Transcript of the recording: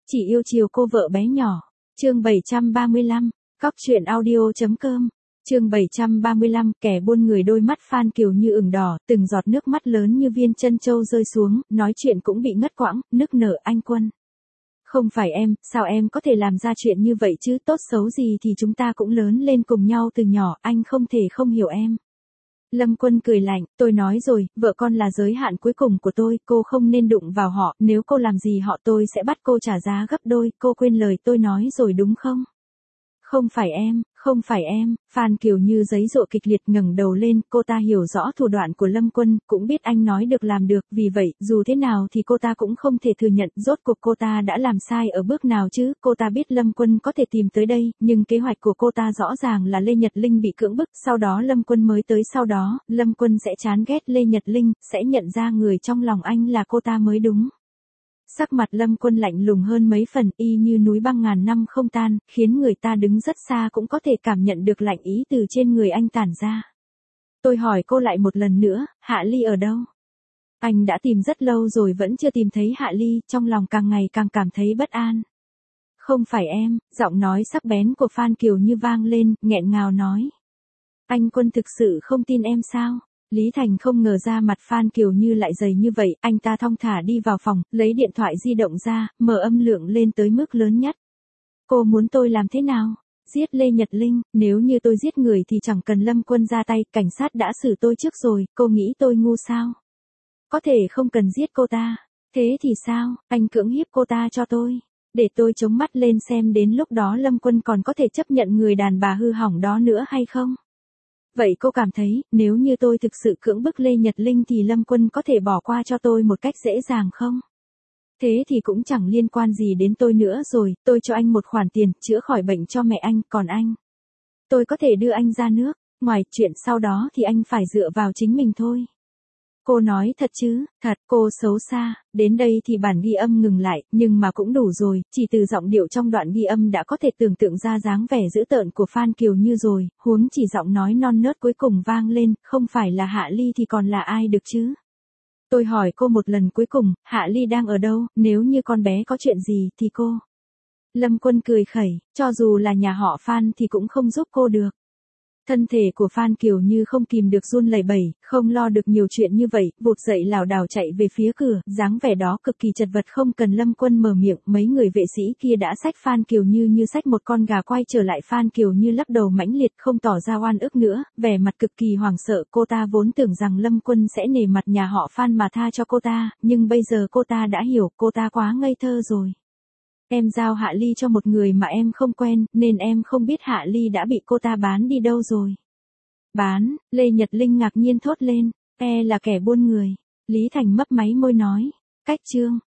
Chỉ yêu chiều cô vợ bé nhỏ. Chương 735, Cóc truyện audio.com. Chương 735, kẻ buôn người. Đôi mắt Phan Kiều Như ửng đỏ, từng giọt nước mắt lớn như viên trân châu rơi xuống, nói chuyện cũng bị ngất quãng, nức nở. Anh Quân. Không phải em, sao em có thể làm ra chuyện như vậy chứ, tốt xấu gì thì chúng ta cũng lớn lên cùng nhau từ nhỏ, anh không thể không hiểu em. Lâm Quân cười lạnh, tôi nói rồi, vợ con là giới hạn cuối cùng của tôi, cô không nên đụng vào họ, nếu cô làm gì họ tôi sẽ bắt cô trả giá gấp đôi, cô quên lời tôi nói rồi đúng không? Không phải em, không phải em. Phan Kiều Như giấy giụa kịch liệt ngẩng đầu lên, cô ta hiểu rõ thủ đoạn của Lâm Quân, cũng biết anh nói được làm được, vì vậy, dù thế nào thì cô ta cũng không thể thừa nhận rốt cuộc cô ta đã làm sai ở bước nào chứ, cô ta biết Lâm Quân có thể tìm tới đây, nhưng kế hoạch của cô ta rõ ràng là Lê Nhật Linh bị cưỡng bức, sau đó Lâm Quân mới tới, sau đó, Lâm Quân sẽ chán ghét Lê Nhật Linh, sẽ nhận ra người trong lòng anh là cô ta mới đúng. Sắc mặt Lâm Quân lạnh lùng hơn mấy phần, y như núi băng ngàn năm không tan, khiến người ta đứng rất xa cũng có thể cảm nhận được lạnh ý từ trên người anh tản ra. Tôi hỏi cô lại một lần nữa, Hạ Ly ở đâu? Anh đã tìm rất lâu rồi vẫn chưa tìm thấy Hạ Ly, trong lòng càng ngày càng cảm thấy bất an. Không phải em, giọng nói sắc bén của Phan Kiều Như vang lên, nghẹn ngào nói. Anh Quân thực sự không tin em sao? Lý Thành không ngờ ra mặt Phan Kiều Như lại dày như vậy, anh ta thong thả đi vào phòng, lấy điện thoại di động ra, mở âm lượng lên tới mức lớn nhất. Cô muốn tôi làm thế nào? Giết Lê Nhật Linh, nếu như tôi giết người thì chẳng cần Lâm Quân ra tay, cảnh sát đã xử tôi trước rồi, cô nghĩ tôi ngu sao? Có thể không cần giết cô ta. Thế thì sao, anh cưỡng hiếp cô ta cho tôi. Để tôi chống mắt lên xem đến lúc đó Lâm Quân còn có thể chấp nhận người đàn bà hư hỏng đó nữa hay không? Vậy cô cảm thấy, nếu như tôi thực sự cưỡng bức Lê Nhật Linh thì Lâm Quân có thể bỏ qua cho tôi một cách dễ dàng không? Thế thì cũng chẳng liên quan gì đến tôi nữa rồi, tôi cho anh một khoản tiền, chữa khỏi bệnh cho mẹ anh, còn anh? Tôi có thể đưa anh ra nước, ngoài chuyện sau đó thì anh phải dựa vào chính mình thôi. Cô nói thật chứ, thật, cô xấu xa. Đến đây thì bản ghi âm ngừng lại, nhưng mà cũng đủ rồi, chỉ từ giọng điệu trong đoạn ghi âm đã có thể tưởng tượng ra dáng vẻ dữ tợn của Phan Kiều Như rồi, huống chỉ giọng nói non nớt cuối cùng vang lên, không phải là Hạ Ly thì còn là ai được chứ? Tôi hỏi cô một lần cuối cùng, Hạ Ly đang ở đâu, nếu như con bé có chuyện gì thì cô. Lâm Quân cười khẩy, cho dù là nhà họ Phan thì cũng không giúp cô được. Thân thể của Phan Kiều Như không kìm được run lẩy bẩy, không lo được nhiều chuyện như vậy, vụt dậy lảo đảo chạy về phía cửa, dáng vẻ đó cực kỳ chật vật, không cần Lâm Quân mở miệng, mấy người vệ sĩ kia đã xách Phan Kiều Như như xách một con gà quay trở lại. Phan Kiều Như lắc đầu mãnh liệt, không tỏ ra oan ức nữa, vẻ mặt cực kỳ hoảng sợ, cô ta vốn tưởng rằng Lâm Quân sẽ nể mặt nhà họ Phan mà tha cho cô ta, nhưng bây giờ cô ta đã hiểu, cô ta quá ngây thơ rồi. Em giao Hạ Ly cho một người mà em không quen, nên em không biết Hạ Ly đã bị cô ta bán đi đâu rồi. Bán, Lê Nhật Linh ngạc nhiên thốt lên, là kẻ buôn người. Lý Thành mấp máy môi nói, cách chương,